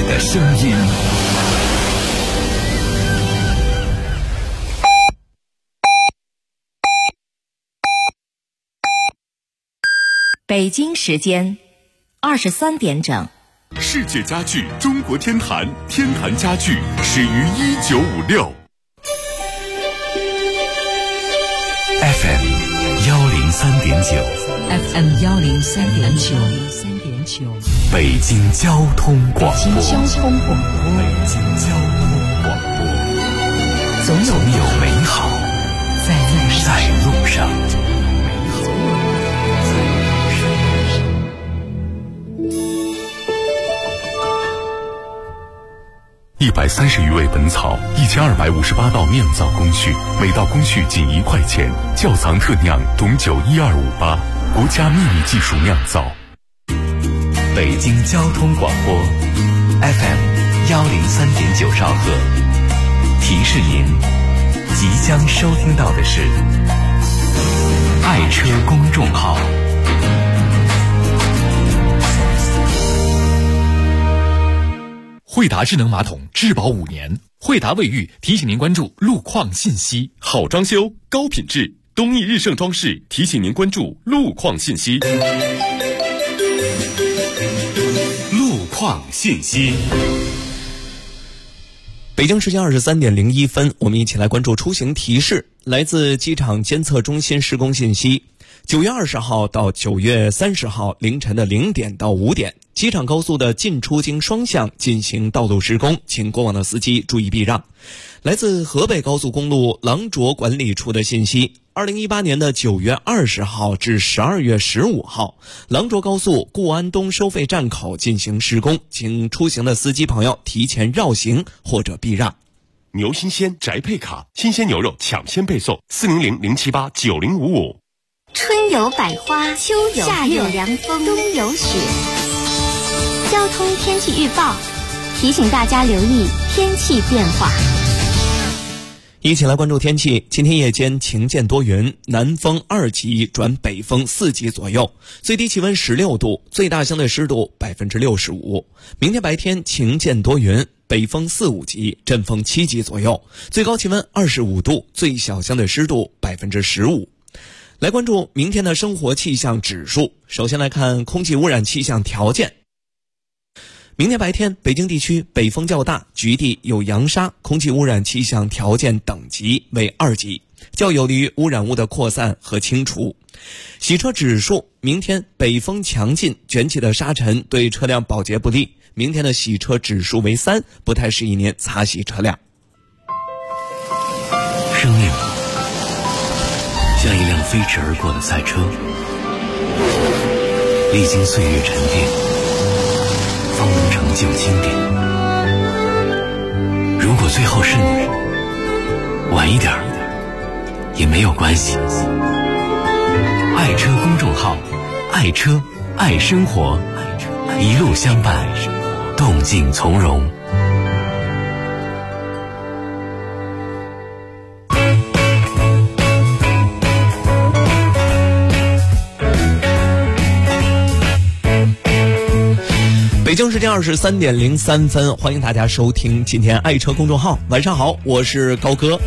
的声音。 北京时间23点整。 世界家具中国天坛，天坛家具始于1956。 FM 103.9 FM 103.9， 北京交通广播。 北京交通广播，总有美好在路上。130余味本草，1258道酿造工序，每道工序仅1块钱。窖藏特酿董酒12588，国家秘密技术酿造。北京交通广播 FM 103.9兆赫，提示您即将收听到的是爱车公众号。 惠达智能马桶质保5年，惠达卫浴提醒您关注路况信息。 好装修，高品质，东义日盛装饰提醒您关注路况信息。路况信息。 北京时间23点01分，我们一起来关注出行提示。来自机场监测中心施工信息，9月20号到9月30号凌晨的0点到5点，机场高速的进出京双向进行道路施工，请过往的司机注意避让。来自河北高速公路狼卓管理处的信息，2018年的9月20号至12月15号，狼卓高速固安东收费站口进行施工，请出行的司机朋友提前绕行或者避让。 牛新鲜宅配卡，新鲜牛肉抢先配送，400-078-9055。 春有百花，秋有夏有凉风，冬有雪。交通天气预报提醒大家留意天气变化。 一起来关注天气。今天夜间晴间多云，南风2级转北风4级左右，最低气温16度，最大相对湿度65%。明天白天晴间多云，北风4、5级，阵风7级左右，最高气温25度，最小相对湿度15%。来关注明天的生活气象指数。首先来看空气污染气象条件。明天白天，北京地区北风较大，局地有扬沙，空气污染气象条件等级为2级，较有利于污染物的扩散和清除。洗车指数，明天北风强劲，卷起的沙尘对车辆保洁不利，明天的洗车指数为3，不太适宜您擦洗车辆。 生命像一辆飞驰而过的赛车，历经岁月沉淀，方能成就经典。如果最后是你，晚一点也没有关系。爱车公众号，爱车爱生活，一路相伴，动静从容。 北京时间23点03分，欢迎大家收听今天爱车公众号。晚上好，我是高哥。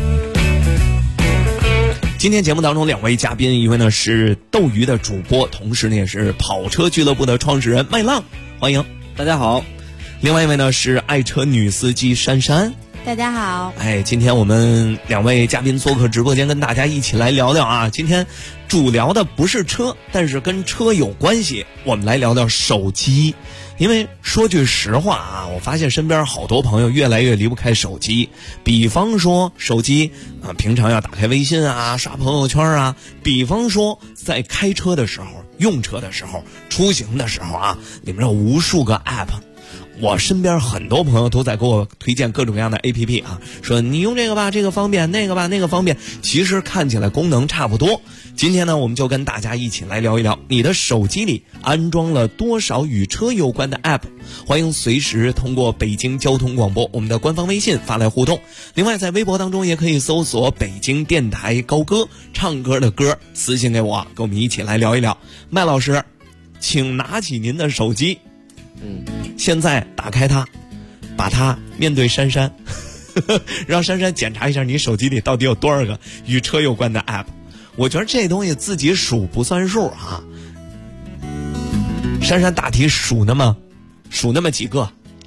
今天节目当中2位嘉宾，一位呢是斗鱼的主播，同时呢也是跑车俱乐部的创始人麦浪，欢迎。 大家好。 另外一位呢是爱车女司机珊珊。 大家好。 今天我们2位嘉宾做客直播间，跟大家一起来聊聊啊。今天主聊的不是车，但是跟车有关系，我们来聊聊手机。因为说句实话啊，我发现身边好多朋友越来越离不开手机。比方说手机平常要打开微信啊，刷朋友圈啊。比方说在开车的时候、用车的时候、出行的时候啊，里面有无数个 app。我身边很多朋友都在给我推荐各种各样的 APP 啊，说你用这个吧，这个方便，那个吧，那个方便。其实看起来功能差不多。今天呢，我们就跟大家一起来聊一聊，你的手机里安装了多少与车有关的 app？ 欢迎随时通过北京交通广播我们的官方微信发来互动。另外在微博当中也可以搜索北京电台高歌，唱歌的歌，私信给我，跟我们一起来聊一聊。麦老师，请拿起您的手机。现在打开它， 把它面对珊珊，让珊珊检查一下你手机里到底有多少个与车有关的 app。我觉得这东西自己数不算数啊。珊珊大体数那么几个？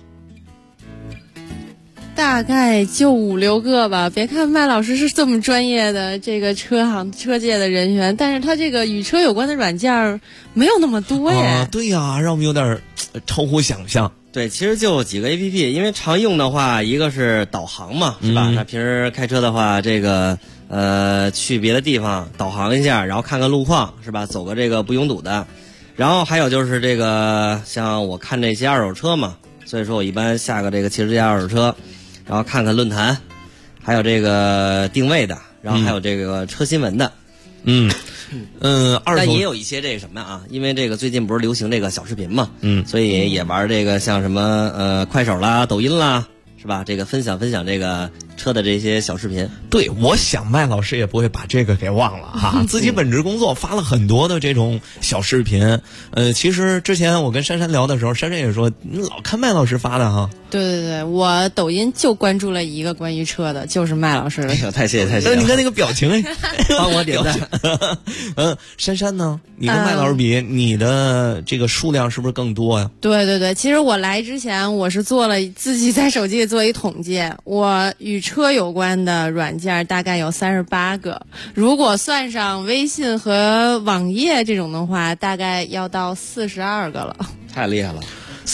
大概就5、6个吧。别看麦老师是这么专业的这个车界的人员，但是他这个与车有关的软件没有那么多耶。 对呀，让我们有点超乎想象。 对，其实就几个 APP， 因为常用的话，一个是导航嘛，是吧？那平时开车的话，这个去别的地方导航一下，然后看看路况，是吧？走个这个不拥堵的。然后还有就是这个，像我看这些二手车嘛，所以说我一般下个这个汽车之家二手车，然后看看论坛，还有这个定位的，然后还有这个车新闻的。但也有一些这个什么啊，因为这个最近不是流行这个小视频嘛，所以也玩这个像什么快手啦、抖音啦，是吧？这个分享这个车的这些小视频。 对，我想麦老师也不会把这个给忘了哈。自己本职工作发了很多的这种小视频。其实之前我跟珊珊聊的时候，珊珊也说你老看麦老师发的哈。 对，我抖音就关注了一个关于车的，就是麦老师的。 太谢谢了。 你看那个表情， 帮我点赞。 珊珊呢？你跟麦老师比，你的这个数量是不是更多呀？ 对，其实我来之前，我是做了自己在手机里做一统计，我与车有关的软件大概有38个，如果算上微信和网页这种的话，大概要到42个了。 太厉害了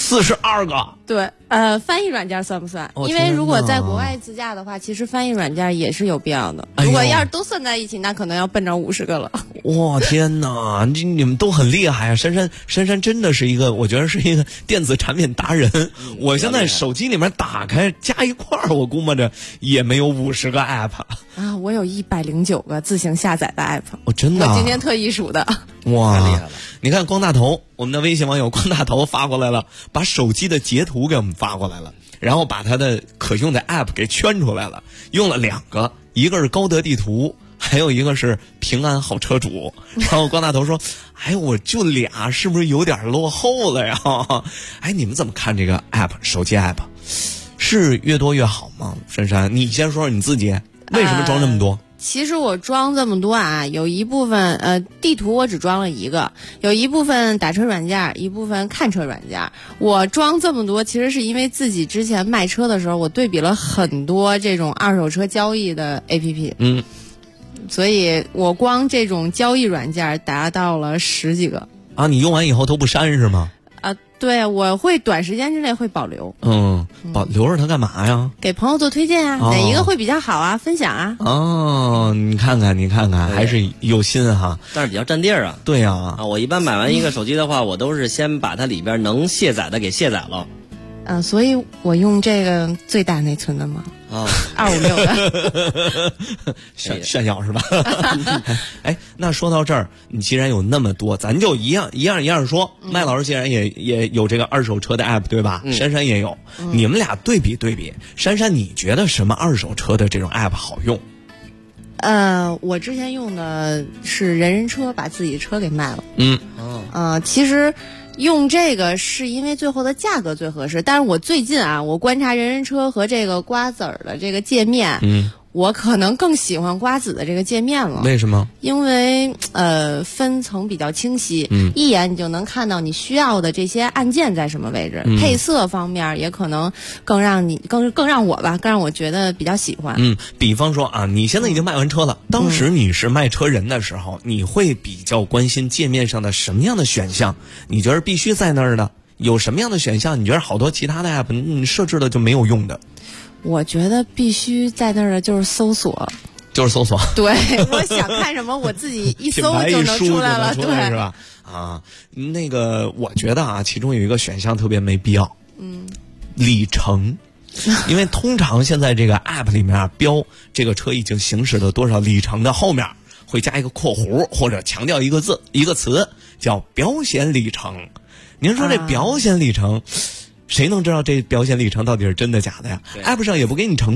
，42个。 对，翻译软件算不算？因为如果在国外自驾的话，其实翻译软件也是有必要的。如果要是都算在一起，那可能要奔着50个了。 哇，天哪！你们都很厉害啊！珊珊真的是一个，我觉得是一个电子产品达人。我现在手机里面打开加一块儿，我估摸着也没有50个 app 啊。我有109个自行下载的 app。 真的？ 我今天特意数的。 哇， 太厉害了！ 你看光大头，我们的微信网友光大头发过来了，把手机的截图给我们发过来了，然后把他的可用的 app 给圈出来了，用了2个，一个是高德地图，还有一个是平安好车主。然后光大头说：“哎，我就俩，是不是有点落后了呀？”哎，你们怎么看这个 app 手机 app 是越多越好吗？珊珊，你先说说你自己为什么装这么多？ 其实我装这么多啊，有一部分地图我只装了1个，有一部分打车软件，一部分看车软件。我装这么多其实是因为自己之前卖车的时候，我对比了很多这种二手车交易的 APP。所以我光这种交易软件达到了10几个。 啊，你用完以后都不删是吗？ 对，我会短时间之内会保留。 留着它干嘛呀？ 给朋友做推荐啊，哪一个会比较好啊？分享啊。 你看看，还是有心哈。 但是比较占地儿啊。 对呀。 我一般买完一个手机的话，我都是先把它里边能卸载的给卸载了。 所以我用这个最大内存的嘛。256的。 炫耀是吧？哎，那说到这儿，你既然有那么多，咱就一样说。麦老师既然也有这个二手车的 app 对吧？珊珊也有，你们俩对比。珊珊，你觉得什么二手车的这种 app 好用？ 我之前用的是人人车，把自己的车给卖了。其实用这个是因为最后的价格最合适，但是我最近我观察人人车和这个瓜子儿的这个界面，我可能更喜欢瓜子的这个界面了。 为什么？因为分层比较清晰，一眼你就能看到你需要的这些按键在什么位置。配色方面也可能更让我觉得比较喜欢。 比方说啊，你现在已经卖完车了，当时你是卖车人的时候，你会比较关心界面上的什么样的选项？你觉得必须在那儿的？有什么样的选项？你觉得好多其他的 app 你设置的就没有用的？ 我觉得必须在那儿的就是搜索。对，我想看什么，我自己一搜就能出来了，对， 是吧？那个我觉得其中有一个选项特别没必要，里程。因为通常现在这个 app 里面标这个车已经行驶了多少里程的后面会加一个括弧，或者强调一个词叫表显里程。您说这表显里程，谁能知道这表显里程到底是真的假的呀？ app 上也不给你承诺，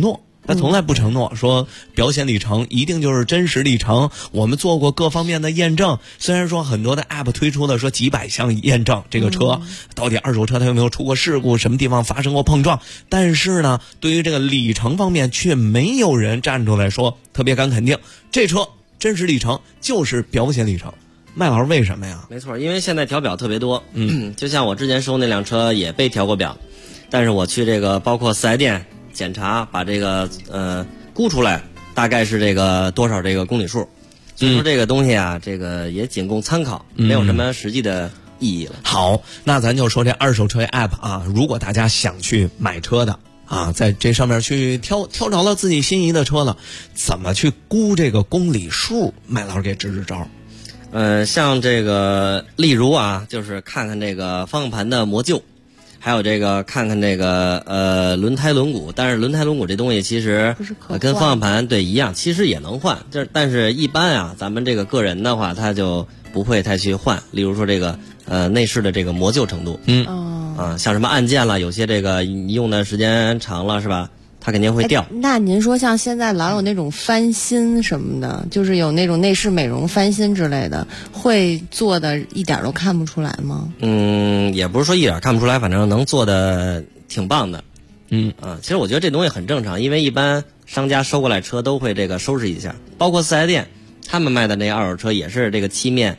他从来不承诺说表显里程一定就是真实里程。我们做过各方面的验证，虽然说很多的 app 推出了说几百项验证这个车到底二手车它有没有出过事故，什么地方发生过碰撞，但是呢，对于这个里程方面却没有人站出来说特别敢肯定这车真实里程就是表显里程。麦老师为什么呀？ 没错，因为现在调表特别多，就像我之前收那辆车也被调过表，但是我去这个包括4S店检查，把这个估出来大概是这个多少这个公里数，所以说这个东西啊，这个也仅供参考，没有什么实际的意义了。 好，那咱就说这二手车 app 啊，如果大家想去买车的啊，在这上面去挑着了自己心仪的车了，怎么去估这个公里数？麦老师给支招。 像这个，例如啊，就是看看这个方向盘的磨旧，还有这个看看这个轮胎轮毂。但是轮胎轮毂这东西其实跟方向盘对一样，其实也能换。但是一般啊，咱们这个个人的话，他就不会太去换。例如说这个内饰的这个磨旧程度，像什么按键了，有些这个你用的时间长了是吧？它肯定会掉。 那您说像现在老有那种翻新什么的，就是有那种内饰美容翻新之类的，会做的一点都看不出来吗？ 也不是说一点看不出来，反正能做的挺棒的。其实我觉得这东西很正常，因为一般商家收过来车都会这个收拾一下，包括4S店他们卖的那二手车也是这个漆面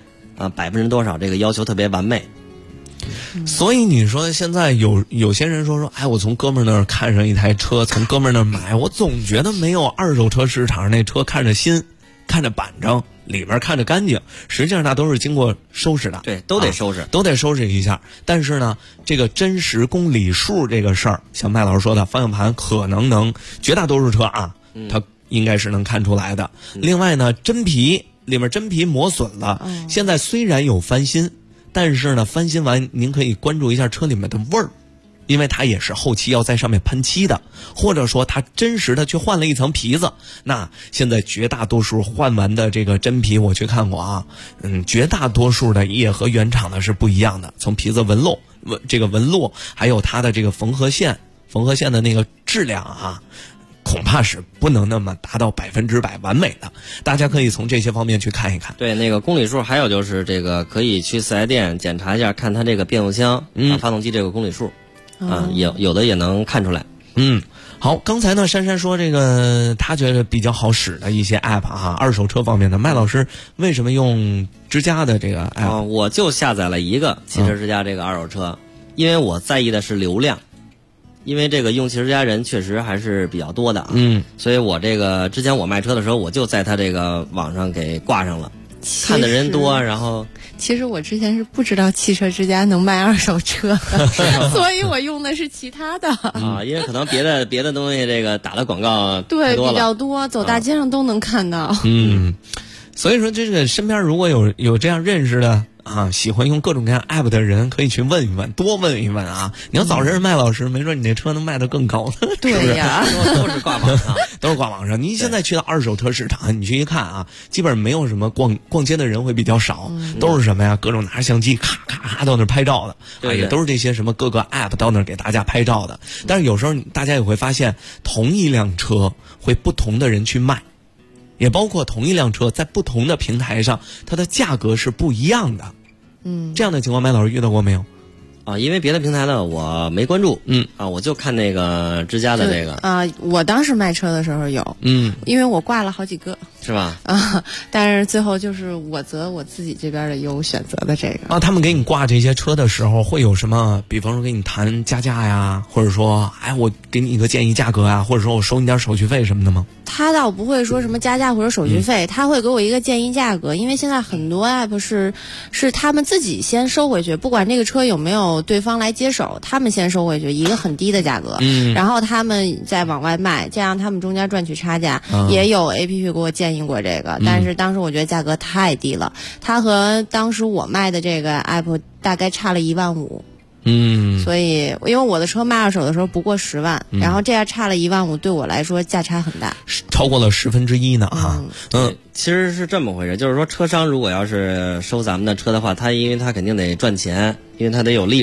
%多少这个要求特别完美。 所以你说现在有些人说，哎，我从哥们儿那儿看上一台车，从哥们儿那儿买，我总觉得没有二手车市场那车看着新，看着板正，里边看着干净，实际上那都是经过收拾的。 对，都得收拾， 都得收拾一下。但是呢，这个真实公里数这个事儿，像麦老师说的，方向盘可能能绝大多数车啊，它应该是能看出来的。另外呢，真皮里面真皮磨损了，现在虽然有翻新，但是呢，翻新完您可以关注一下车里面的味儿，因为它也是后期要在上面喷漆的，或者说它真实的去换了一层皮子。那现在绝大多数换完的这个真皮我去看过啊，绝大多数的也和原厂的是不一样的，从皮子纹路还有它的这个缝合线的那个质量啊，恐怕是不能那么达到100%完美的，大家可以从这些方面去看一看。 对，那个公里数，还有就是这个可以去4S店检查一下，看它这个变速箱发动机这个公里数有的也能看出来。 好，刚才呢珊珊说这个她觉得比较好使的一些 app 二手车方面的，麦老师为什么用之家的这个 app？ 我就下载了一个汽车之家这个二手车，因为我在意的是流量。因为这个用汽车之家人确实还是比较多的所以我这个之前我卖车的时候，我就在他这个网上给挂上了，看的人多，然后其实我之前是不知道汽车之家能卖二手车，所以我用的是其他的因为可能别的东西这个打的广告对比较多，走大街上都能看到。 所以说这个身边如果有这样认识的喜欢用各种各样 app 的人，可以去问一问，多问一问啊！你要早认识麦老师，没准你这车能卖得更高呢。 对呀， 都是挂网上， 都是挂网上。你现在去到二手车市场，你去一看啊，基本没有什么逛街的人会比较少，都是什么呀？各种拿着相机咔咔到那拍照的，也都是这些什么各个 app 到那给大家拍照的。但是有时候大家也会发现，同一辆车会不同的人去卖。也包括同一辆车在不同的平台上，它的价格是不一样的。这样的情况，麦老师遇到过没有？ 因为别的平台呢我没关注，我就看那个之家的这个我当时卖车的时候有，因为我挂了好几个， 是吧？ 但是最后就是我择我自己这边的优选择的这个。 他们给你挂这些车的时候会有什么？比方说给你谈加价呀，或者说我给你一个建议价格呀，或者说我收你点手续费什么的吗？ 他倒不会说什么加价或者手续费，他会给我一个建议价格，因为现在很多 app 是他们自己先收回去，不管这个车有没有对方来接手，他们先收回去一个很低的价格，然后他们再往外卖，这样他们中间赚取差价。也有 APP 给我建议过这个，但是当时我觉得价格太低了，它和当时我卖的这个 app 大概差了15000。所以因为我的车卖二手的时候不过10万，然后这样差了15000，对我来说价差很大， 超过了1/10呢其实是这么回事，就是说车商如果要是收咱们的车的话，因为他肯定得赚钱，因为他得有利润，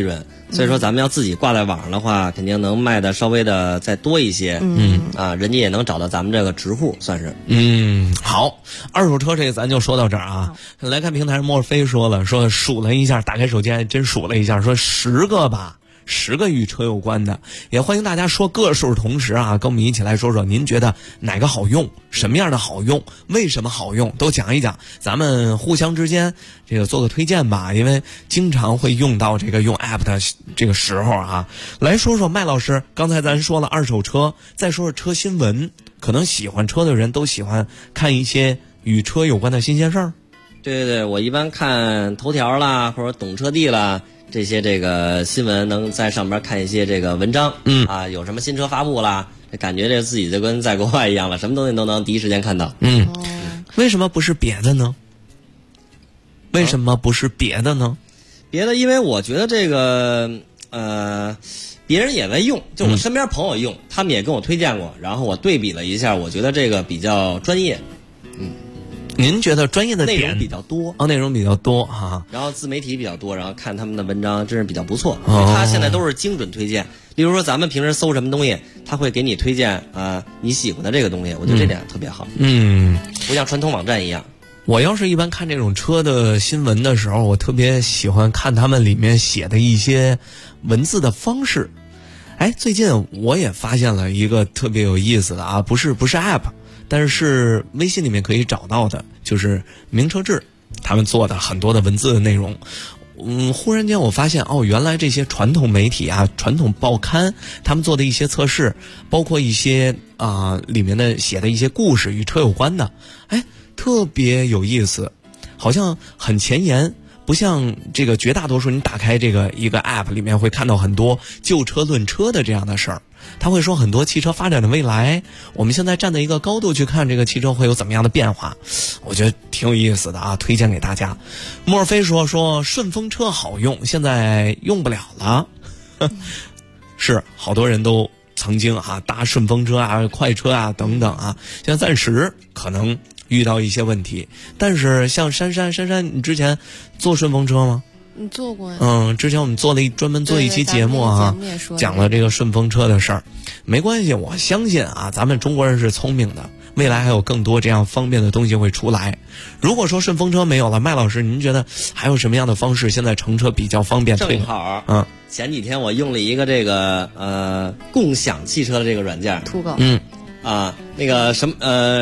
所以说咱们要自己挂在网上的话，肯定能卖的稍微的再多一些。人家也能找到咱们这个直户，算是。 好，二手车这个咱就说到这儿啊。来看平台上墨菲说了，说数了一下，打开手机还真数了一下，说10个吧。10个与车有关的，也欢迎大家说个数，同时啊，跟我们一起来说说您觉得哪个好用，什么样的好用，为什么好用，都讲一讲，咱们互相之间这个做个推荐吧，因为经常会用到这个用 app 的这个时候啊。来说说麦老师，刚才咱说了二手车，再说说车新闻，可能喜欢车的人都喜欢看一些与车有关的新鲜事儿。 对，我一般看头条啦，或者懂车帝啦。这些这个新闻能在上边看一些这个文章，有什么新车发布啦，感觉这自己就跟在国外一样了，什么东西都能第一时间看到。 为什么不是别的呢？为什么不是别的呢？ 别的，因为我觉得这个别人也在用，就我身边朋友用，他们也跟我推荐过，然后我对比了一下，我觉得这个比较专业。 您觉得专业的点内容比较多内容比较多哈， 然后自媒体比较多，然后看他们的文章真是比较不错。他现在都是精准推荐，例如说咱们平时搜什么东西，他会给你推荐你喜欢的这个东西，我觉得这点特别好。不像传统网站一样。 我要是一般看这种车的新闻的时候，我特别喜欢看他们里面写的一些文字的方式。最近我也发现了一个特别有意思的啊，不是 app。但是微信里面可以找到的，就是名车志他们做的很多的文字的内容。忽然间我发现原来这些传统媒体啊、传统报刊他们做的一些测试，包括一些里面的写的一些故事与车有关的，特别有意思，好像很前沿。不像这个绝大多数你打开这个一个 app 里面会看到很多就车论车的这样的事儿，他会说很多汽车发展的未来，我们现在站在一个高度去看这个汽车会有怎么样的变化，我觉得挺有意思的啊，推荐给大家。莫非说顺风车好用，现在用不了了是好多人都曾经搭顺风车啊、快车啊等等啊，现在暂时可能遇到一些问题。但是像珊珊，你之前坐顺风车吗？ 你坐过呀？ 之前我们专门做一期节目啊，讲了这个顺风车的事儿。没关系，我相信咱们中国人是聪明的，未来还有更多这样方便的东西会出来。如果说顺风车没有了，麦老师您觉得还有什么样的方式现在乘车比较方便？ 正好前几天我用了一个这个共享汽车的这个软件土狗。 那个什么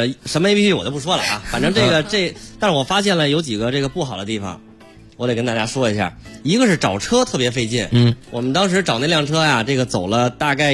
APP 我就不说了啊，反正但是我发现了有几个这个不好的地方，我得跟大家说一下。一个是找车特别费劲，我们当时找那辆车呀，这个走了大概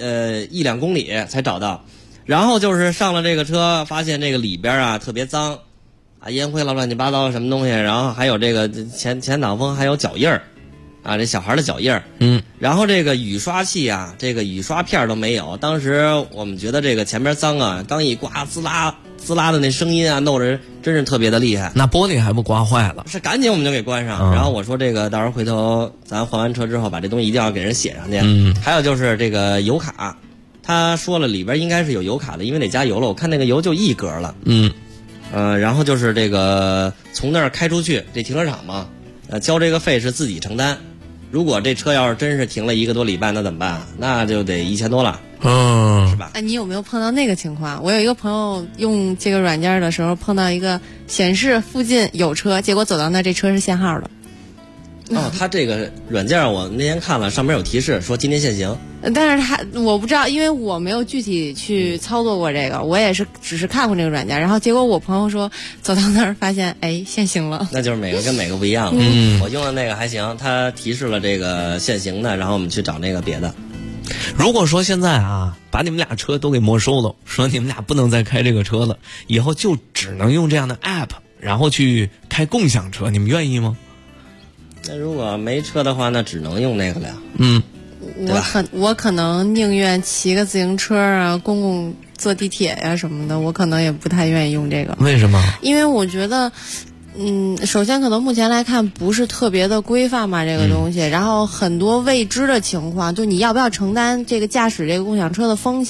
1-2公里才找到，然后就是上了这个车，发现这个里边特别脏，烟灰了乱七八糟什么东西，然后还有这个前挡风还有脚印儿。这小孩的脚印儿，然后这个雨刷器这个雨刷片都没有。当时我们觉得这个前边脏刚一刮滋啦滋啦的那声音弄着真是特别的厉害。 那玻璃还不刮坏了？ 是赶紧我们就给关上。然后我说这个到时候回头咱还完车之后把这东西一定要给人写上去。还有就是这个油卡，他说了里边应该是有油卡的，因为得加油了，我看那个油就1格了。然后就是这个从那儿开出去，这停车场嘛，交这个费是自己承担。如果这车要是真是停了1个多礼拜，那怎么办？那就得1000多了，是吧？ 你有没有碰到那个情况？我有一个朋友用这个软件的时候，碰到一个显示附近有车，结果走到那这车是限号的。 他这个软件我那天看了，上面有提示说今天限行。 但是我不知道，因为我没有具体去操作过这个，我也是只是看过这个软件，然后结果我朋友说走到那儿发现限行了。 那就是每个跟每个不一样了。我用的那个还行，他提示了这个限行的，然后我们去找那个别的。 如果说现在把你们俩车都给没收了，说你们俩不能再开这个车了，以后就只能用这样的 app， 然后去开共享车，你们愿意吗？ 那如果没车的话，那只能用那个了呀。 我可能宁愿骑个自行车公共坐地铁什么的，我可能也不太愿意用这个。 为什么？ 因为我觉得首先可能目前来看不是特别的规范嘛，这个东西，然后很多未知的情况，就你要不要承担这个驾驶这个共享车的风险，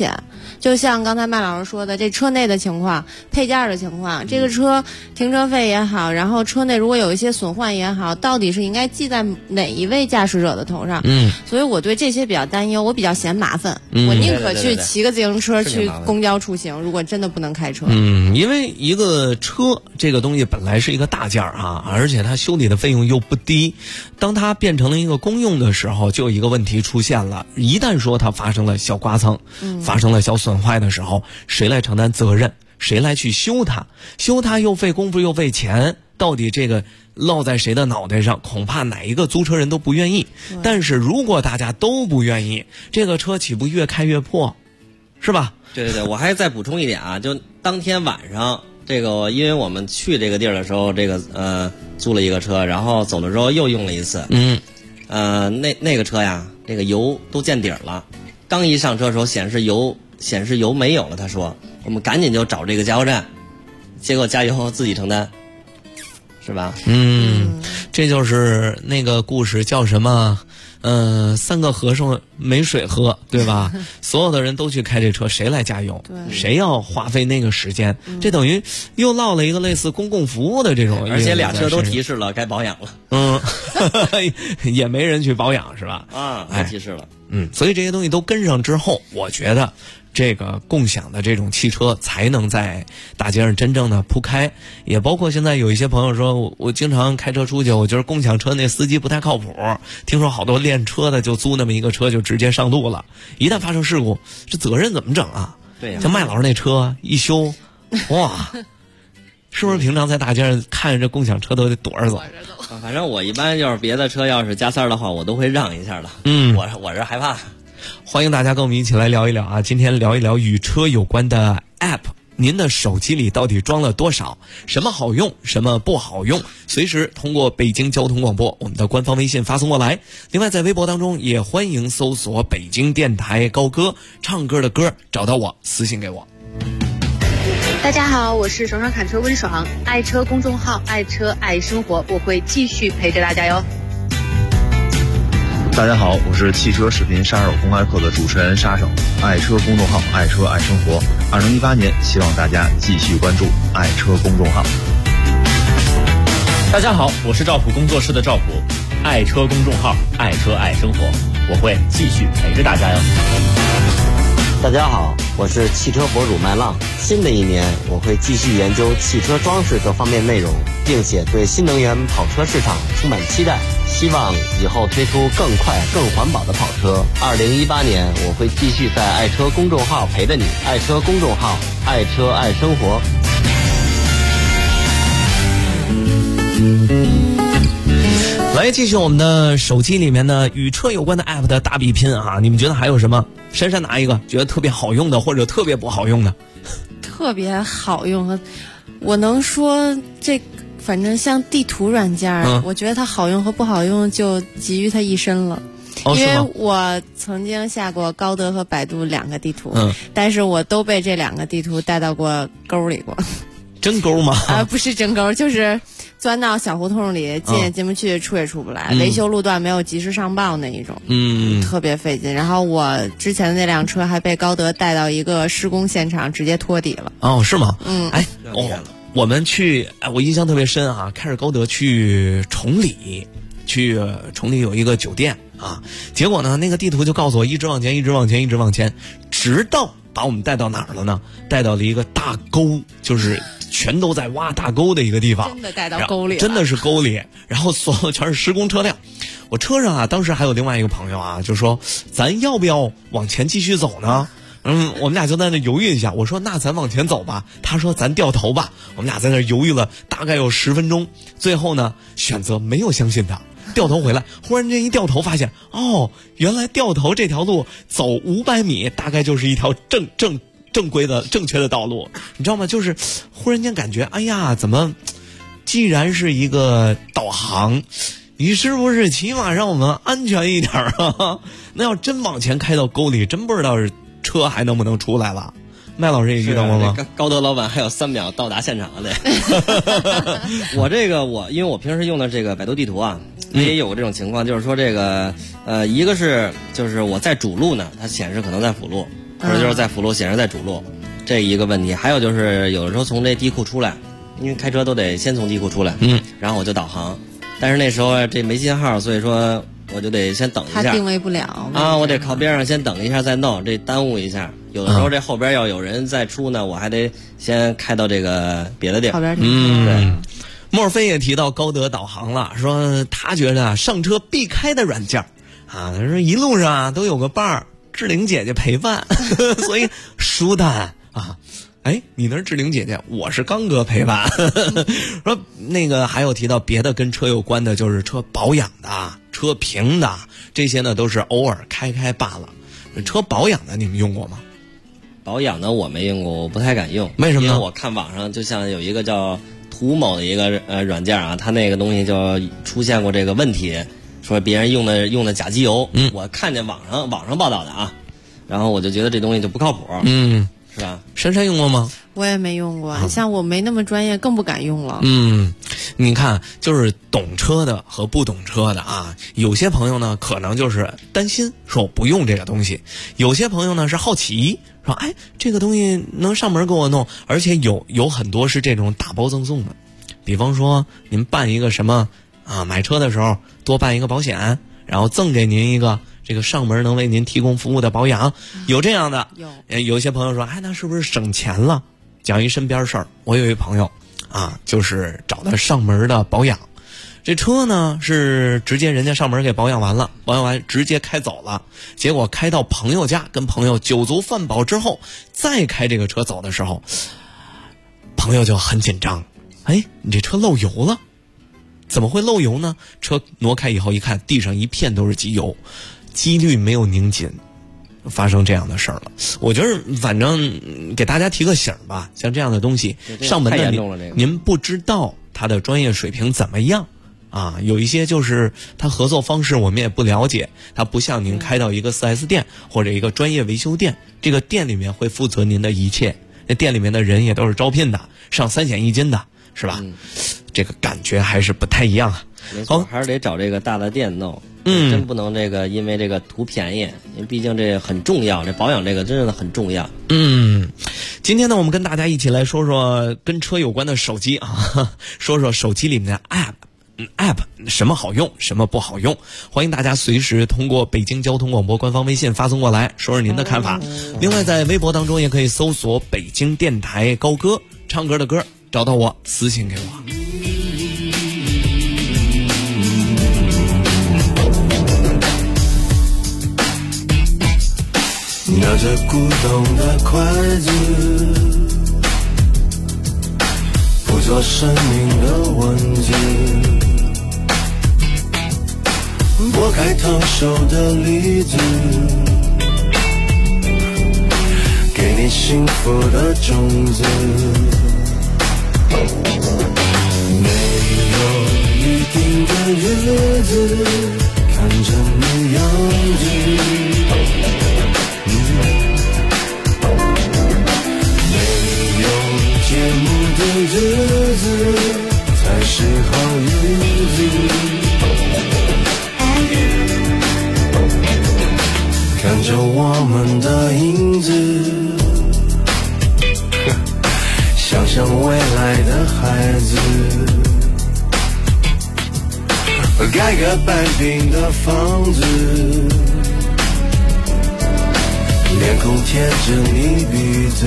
就像刚才麦老师说的，这车内的情况、配件的情况，这个车停车费也好，然后车内如果有一些损坏也好，到底是应该记在哪一位驾驶者的头上？所以我对这些比较担忧，我比较嫌麻烦，我宁可去骑个自行车去公交出行。如果真的不能开车， 因为一个车这个东西本来是一个大件啊，而且它修理的费用又不低，当它变成了一个公用的时候，就有一个问题出现了，一旦说它发生了小刮蹭，发生了小损坏的时候，谁来承担责任？谁来去修它？修它又费功夫又费钱，到底这个落在谁的脑袋上？恐怕哪一个租车人都不愿意。但是如果大家都不愿意，这个车岂不越开越破，是吧？ 对，我还再补充一点啊，就当天晚上这个，因为我们去这个地儿的时候，这个租了一个车，然后走的时候又用了一次。那个车呀，这个油都见底儿了，刚一上车的时候显示油没有了，他说我们赶紧就找这个加油站，结果加油自己承担，是吧？ 这就是那个故事叫什么？三个和尚没水喝，对吧？所有的人都去开这车，谁来加油？谁要花费那个时间？这等于又落了一个类似公共服务的这种， 而且俩车都提示了该保养了。 也没人去保养，是吧？ 都提示了。 所以这些东西都跟上之后，我觉得这个共享的这种汽车才能在大街上真正的铺开。也包括现在有一些朋友说，我经常开车出去，我觉得共享车那司机不太靠谱，听说好多练车的就租那么一个车就直接上路了，一旦发生事故，这责任怎么整啊？ 对呀， 像麦老师那车一修，哇，是不是平常在大街上看着这共享车都得躲着走？ 反正我一般要是别的车要是加塞的话，我都会让一下的。我是害怕。 欢迎大家跟我们一起来聊一聊啊！今天聊一聊与车有关的 App， 您的手机里到底装了多少？什么好用，什么不好用？随时通过北京交通广播我们的官方微信发送过来。另外在微博当中也欢迎搜索北京电台高歌，唱歌的歌，找到我私信给我。 大家好，我是爽爽侃车温爽，爱车公众号，爱车爱生活，我会继续陪着大家哟。 大家好，我是汽车视频杀手公开课的主持人沙手，爱车公众号，爱车爱生活。2018年，希望大家继续关注爱车公众号。 大家好，我是赵普工作室的赵普，爱车公众号，爱车爱生活，我会继续陪着大家哟。 大家好，我是汽车博主麦浪。新的一年，我会继续研究汽车装饰各方面内容，并且对新能源跑车市场充满期待。希望以后推出更快、更环保的跑车。2018年，我会继续在爱车公众号陪着你。爱车公众号，爱车爱生活。 来继续我们的手机里面的与车有关的 App 的大比拼啊！你们觉得还有什么？珊珊拿一个觉得特别好用的，或者特别不好用的？ 特别好用，我能说这反正像地图软件，我觉得它好用和不好用就集于它一身了。因为我曾经下过高德和百度2个地图，但是我都被这2个地图带到过沟里过。 真沟吗？ 不是真沟，就是钻到小胡同里，进也进不去，出也出不来，维修路段没有及时上报那一种，特别费劲。然后我之前的那辆车还被高德带到一个施工现场，直接拖底了。 哦，是吗？我们去，我印象特别深啊，开着高德去崇礼有一个酒店啊，结果呢，那个地图就告诉我一直往前，一直往前，一直往前，直到把我们带到哪儿了呢？带到了一个大沟，就是全都在挖大沟的一个地方， 真的带到沟里了， 真的是沟里，然后所有全是施工车辆。我车上啊，当时还有另外一个朋友啊，就说咱要不要往前继续走呢？我们俩就在那犹豫一下，我说那咱往前走吧，他说咱掉头吧，我们俩在那犹豫了大概有10分钟，最后呢选择没有相信他，掉头回来，忽然间一掉头发现，原来掉头这条路走500米大概就是一条正规的正确的道路，你知道吗？就是忽然间感觉，哎呀，怎么既然是一个导航，你是不是起码让我们安全一点啊？那要真往前开到沟里，真不知道是车还能不能出来了。麦老师也遇到过吗？ 高德老板还有3秒到达现场的。因为我平时用的这个百度地图啊，也有这种情况，就是说这个一个是就是我在主路呢，它显示可能在辅路。 或者就是在辅路显示在主路，这一个问题。还有就是有的时候从这地库出来，因为开车都得先从地库出来，然后我就导航，但是那时候这没信号，所以说我就得先等一下， 它定位不了啊，我得靠边上先等一下再弄，这耽误一下。有的时候这后边要有人再出呢，我还得先开到这个别的地儿。 靠边对。 莫尔菲也提到高德导航了，说他觉得上车必开的软件啊，他说一路上啊都有个伴儿，志玲姐姐陪伴，所以舒坦啊。哎，你那是志玲姐姐，我是刚哥陪伴。说那个还有提到别的跟车有关的，就是车保养的、车评的，这些呢都是偶尔开罢了。车保养的你们用过吗？ 保养的我没用过，我不太敢用。 为什么呢？ 因为我看网上就像有一个叫图某的一个软件啊，它那个东西就出现过这个问题，说别人用的假机油。我看见网上报道的啊，然后我就觉得这东西就不靠谱。是吧？ 珊珊用过吗？ 我也没用过，像我没那么专业，更不敢用了。 你看，就是懂车的和不懂车的啊，有些朋友呢可能就是担心，说我不用这个东西；有些朋友呢是好奇，说哎，这个东西能上门给我弄，而且有很多是这种打包赠送的，比方说您办一个什么啊，买车的时候多办一个保险，然后赠给您一个这个上门能为您提供服务的保养，有这样的。有些朋友说，哎，那是不是省钱了？讲一身边事儿，我有一朋友啊，就是找他上门的保养，这车呢是直接人家上门给保养完了，保养完直接开走了，结果开到朋友家，跟朋友酒足饭饱之后，再开这个车走的时候，朋友就很紧张，哎，你这车漏油了。怎么会漏油呢？车挪开以后一看，地上一片都是机油，机滤没有拧紧，发生这样的事儿了。我觉得反正给大家提个醒吧，像这样的东西上门的您不知道他的专业水平怎么样啊，有一些就是他合作方式我们也不了解，他不像您开到一个 4S 店或者一个专业维修店，这个店里面会负责您的一切，那店里面的人也都是招聘的，上3险1金的，是吧？这个感觉还是不太一样啊。 没错，还是得找这个大的店弄。真不能这个因为这个图便宜，因为毕竟这很重要，这保养这个真的很重要。 今天呢，我们跟大家一起来说说跟车有关的手机啊，说说手机里面的 app 什么好用，什么不好用。欢迎大家随时通过北京交通广播官方微信发送过来，说说您的看法。另外在微博当中也可以搜索北京电台高歌，唱歌的歌，找到我私信给我。 拿着古董的筷子，捕捉生命的文字，剥开烫手的梨子，给你幸福的种子。没有一定的日子，看着你样子。节目的日子才是好日子，看着我们的影子，想象未来的孩子，盖个半平的房子，脸孔贴着你鼻子。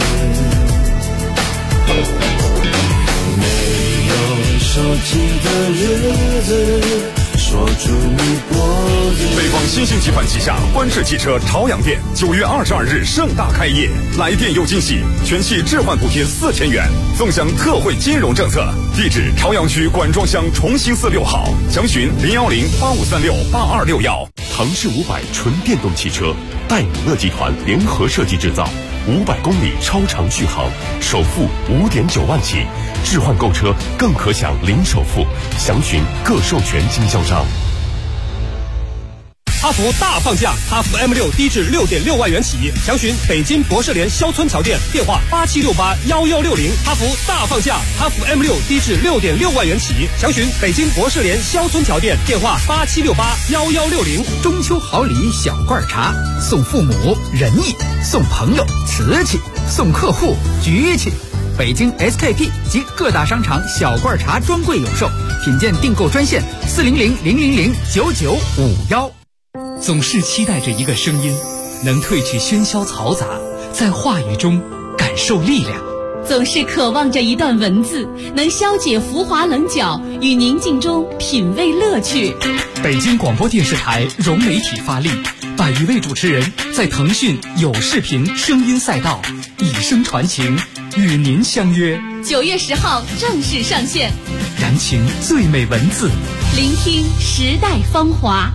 没有手机的日子，锁住你脖子。 北方新兴集团旗下观致汽车朝阳店9月22日盛大开业，来店有惊喜，全系置换补贴4000元，纵享特惠金融政策。地址：朝阳区管庄乡重兴寺6号，详询01085368261。 唐氏500纯电动汽车，戴姆勒集团联合设计制造，500公里超长续航，首付5.9万起，置换购车更可享零首付，详询各授权经销商。 哈弗大放价，哈弗 M6低至6.6万元起，详询北京博士联肖村桥店，电话87681160。哈弗大放价，哈弗 M6低至6.6万元起，详询北京博士联肖村桥店，电话87681160。 中秋好礼小罐茶，送父母仁义，送朋友瓷器，送客户局气。北京 SKP 及各大商场小罐茶专柜有售，品鉴订购专线400-000-9951。 总是期待着一个声音，能褪去喧嚣嘈杂，在话语中感受力量。 总是渴望着一段文字，能消解浮华棱角，与宁静中品味乐趣。 北京广播电视台融媒体发力，100余位主持人在腾讯有视频声音赛道以声传情，与您相约。 9月10号正式上线， 燃情最美文字， 聆听时代芳华。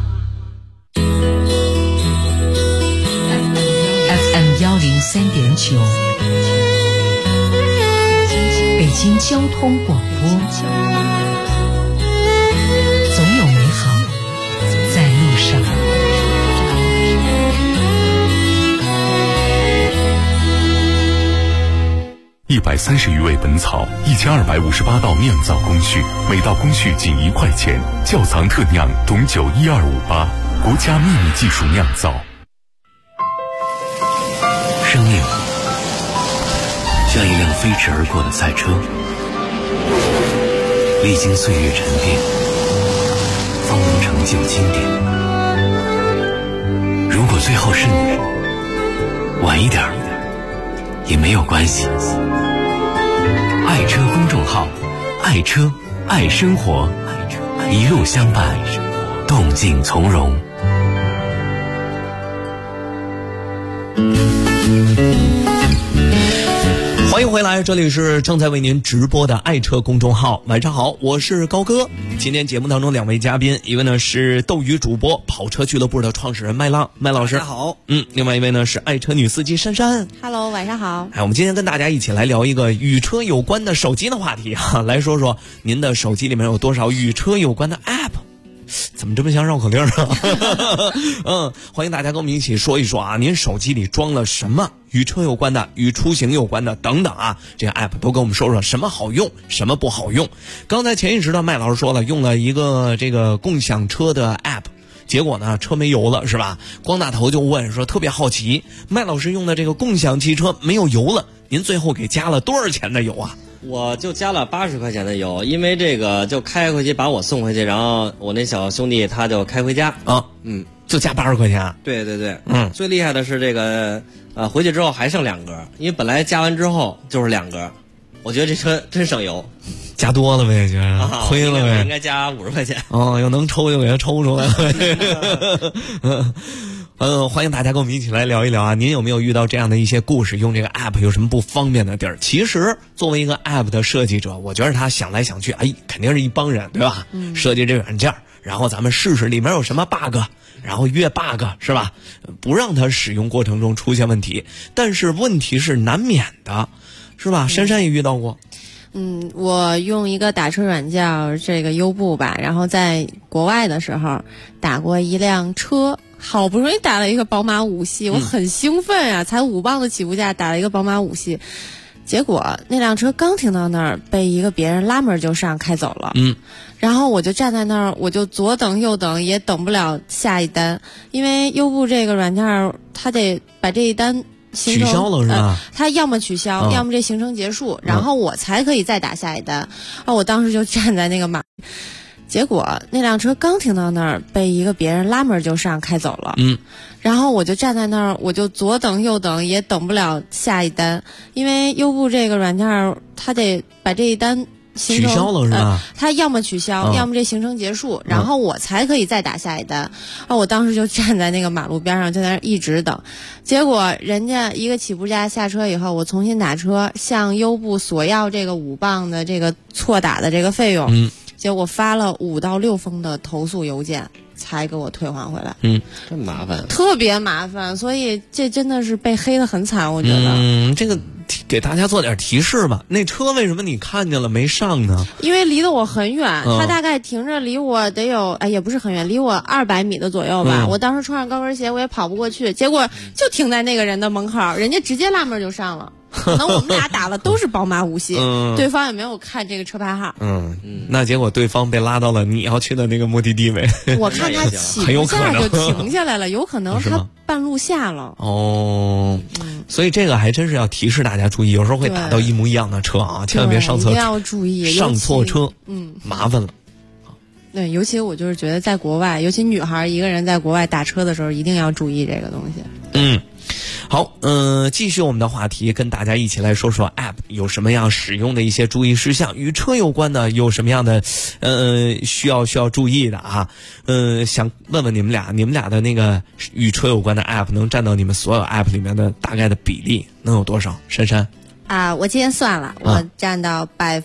FM 103.9，北京交通广播，总有美好在路上。 130余味本草，1258道酿造工序，每道工序仅1块钱。窖藏特酿董酒12588，国家秘密技术酿造。 生命像一辆飞驰而过的赛车，历经岁月沉淀，方能成就经典。如果最后是你，晚一点也没有关系。爱车公众号，爱车爱生活，一路相伴，动静从容。 欢迎回来，这里是正在为您直播的爱车公众号。晚上好，我是高哥。今天节目当中2位嘉宾，一位呢是斗鱼主播跑车俱乐部的创始人麦浪，麦老师。 大家好。 另外一位呢是爱车女司机珊珊。 Hello， 晚上好。 我们今天跟大家一起来聊一个与车有关的手机的话题啊，来说说您的手机里面有多少与车有关的 App。怎么这么像绕口令啊？欢迎大家跟我们一起说一说啊，您手机里装了什么与车有关的、与出行有关的等等啊，这个 app 都跟我们说说什么好用，什么不好用。刚才前一时段麦老师说了，用了一个这个共享车的 app， 结果呢车没油了是吧？光大头就问说特别好奇，麦老师用的这个共享汽车没有油了，您最后给加了多少钱的油啊？ 我就加了80块钱的油，因为这个就开回去把我送回去，然后我那小兄弟他就开回家啊，就加80块钱。 对对对，最厉害的是这个回去之后还剩2格，因为本来加完之后就是2格，我觉得这车真省油。 加多了呗，觉得亏了呗。 应该加50块钱。 要能抽就给他抽出来了。欢迎大家跟我们一起来聊一聊啊！您有没有遇到这样的一些故事？用这个 app 有什么不方便的地儿？其实作为一个 app 的设计者，我觉得他想来想去，肯定是一帮人，对吧？设计这软件，然后咱们试试里面有什么 bug， 然后越 bug 是吧？不让它使用过程中出现问题。但是问题是难免的，是吧？珊珊也遇到过。 我用一个打车软件，这个优步吧，然后在国外的时候打过一辆车。好不容易打了一个宝马5系，我很兴奋啊，才5磅的起步价打了一个宝马5系，结果那辆车刚停到那儿，被一个别人拉门就上开走了。然后我就站在那儿，我就左等右等，也等不了下一单，因为优步这个软件它得把这一单取消了是吧？ 他要么取消，要么这行程结束，然后我才可以再打下一单。我当时就站在那个马。结果那辆车刚停到那儿，被一个别人拉门就上开走了。然后我就站在那儿，我就左等右等，也等不了下一单，因为优步这个软件它得把这一单取消了是吧？ 他要么取消，要么这行程结束，然后我才可以再打下一单。我当时就站在那个马路边上，就在那儿一直等。结果人家一个起步价下车以后，我重新打车，向优步索要这个5磅的这个错打的这个费用。结果发了5到6封的投诉邮件，才给我退还回来。 真麻烦， 特别麻烦，所以这真的是被黑得很惨，我觉得。 这个给大家做点提示吧。那车为什么你看见了没上呢？ 因为离得我很远，它大概停着离我得有，也不是很远，离我200米的左右吧。我当时穿上高跟鞋，我也跑不过去，结果就停在那个人的门口，人家直接拉门就上了。可能我们俩打了都是宝马5系，对方也没有看这个车牌号。 那结果对方被拉到了你要去的那个目的地位。 我看他起不下就停下来了，有可能他半路下了。 所以这个还真是要提示大家注意，有时候会打到一模一样的车啊，千万别上错， 一定要注意， 上错车，麻烦了。 对，尤其我就是觉得在国外，尤其女孩一个人在国外打车的时候，一定要注意这个东西。 好，继续我们的话题，跟大家一起来说说 App 有什么样使用的一些注意事项，与车有关的有什么样的需要注意的啊？想问问你们俩的那个与车有关的 App 能占到你们所有 App 里面的大概的比例能有多少？珊珊啊，我今天算了，我占到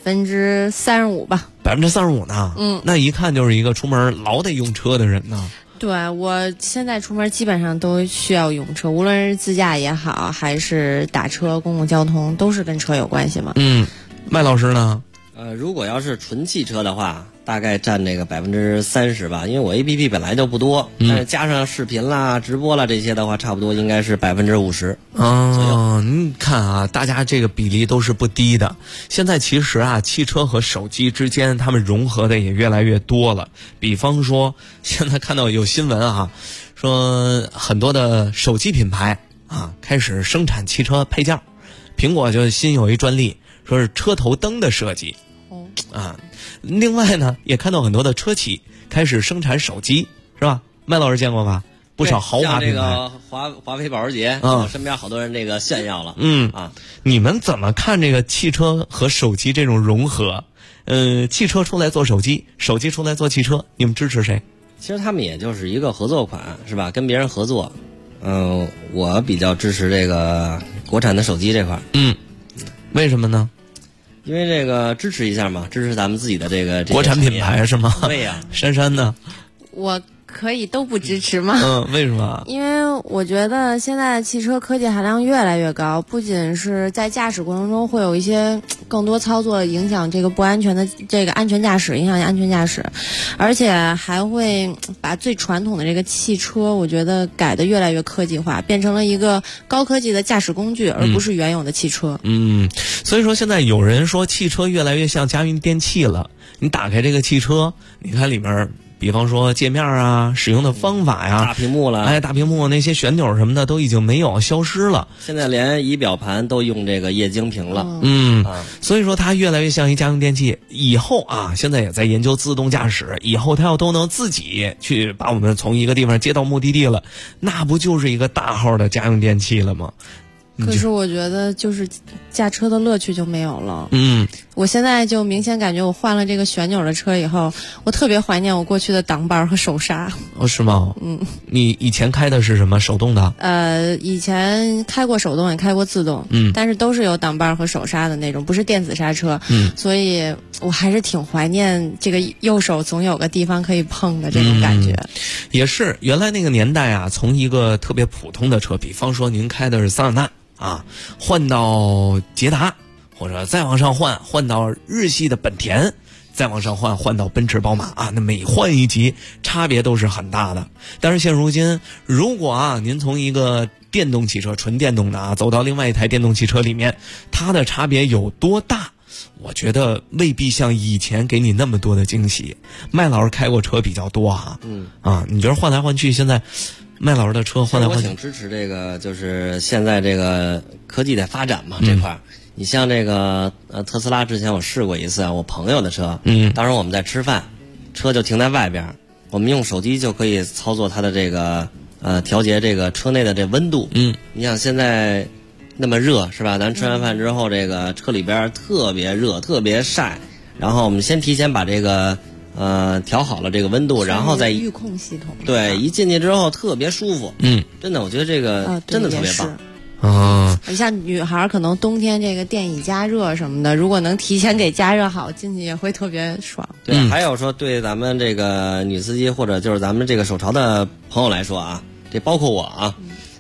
35%吧。 35%呢？那一看就是一个出门老得用车的人呢。 对，我现在出门基本上都需要用车，无论是自驾也好，还是打车、公共交通，都是跟车有关系嘛。 麦老师呢？ 如果要是纯汽车的话，大概占这个30%吧，因为我 APP 本来就不多，但是加上视频啦、直播啦这些的话，差不多应该是50%左右。 你看啊，大家这个比例都是不低的。现在其实啊，汽车和手机之间他们融合的也越来越多了。比方说，现在看到有新闻啊，说很多的手机品牌啊开始生产汽车配件，苹果就新有一专利，说是车头灯的设计。另外呢，也看到很多的车企开始生产手机，是吧？麦老师见过吧？不少豪华品牌， 像这个华为保时捷，我身边好多人这个炫耀了。 你们怎么看这个汽车和手机这种融合？汽车出来做手机，手机出来做汽车，你们支持谁？ 其实他们也就是一个合作款，是吧？跟别人合作。我比较支持这个国产的手机这块。 为什么呢？ 因为这个支持一下嘛，支持咱们自己的这个国产品牌是吗？ 对呀。 珊珊呢？ 我可以都不支持吗？ 为什么？ 因为我觉得现在汽车科技含量越来越高，不仅是在驾驶过程中会有一些更多操作影响这个不安全的这个安全驾驶，影响安全驾驶，而且还会把最传统的这个汽车，我觉得改得越来越科技化，变成了一个高科技的驾驶工具，而不是原有的汽车。 所以说现在有人说汽车越来越像家用电器了。你打开这个汽车，你看里面比方说界面啊，使用的方法呀， 大屏幕了， 大屏幕那些旋钮什么的都已经没有，消失了。 现在连仪表盘都用这个液晶屏了。 所以说它越来越像一家用电器。以后啊，现在也在研究自动驾驶，以后它要都能自己去把我们从一个地方接到目的地了，那不就是一个大号的家用电器了吗？ 可是我觉得就是驾车的乐趣就没有了。我现在就明显感觉我换了这个旋钮的车以后，我特别怀念我过去的挡把和手刹。 是吗？你以前开的是什么手动的？ 以前开过手动也开过自动，但是都是有挡把和手刹的那种，不是电子刹车。所以我还是挺怀念这个右手总有个地方可以碰的这种感觉。 也是原来那个年代啊，从一个特别普通的车，比方说您开的是桑塔纳啊，换到捷达，或者再往上换到日系的本田，再往上换到奔驰宝马啊，那每换一级差别都是很大的。但是现如今，如果啊您从一个电动汽车纯电动的啊走到另外一台电动汽车里面，它的差别有多大？我觉得未必像以前给你那么多的惊喜。麦老师开过车比较多啊，你觉得换来换去，现在麦老师的车换来换去， 我挺支持这个，就是现在这个科技的发展嘛，这块儿。你像这个特斯拉，之前我试过一次啊，我朋友的车，当时我们在吃饭，车就停在外边，我们用手机就可以操作它的这个调节这个车内的这温度。你想现在那么热是吧？咱吃完饭之后，这个车里边特别热，特别晒，然后我们先提前把这个调好了这个温度，然后再预控系统。 对，一进去之后特别舒服。真的，我觉得这个真的特别棒。 你像女孩可能冬天这个电椅加热什么的，如果能提前给加热好，进去也会特别爽。 对，还有说对咱们这个女司机或者就是咱们这个手潮的朋友来说啊，这包括我啊，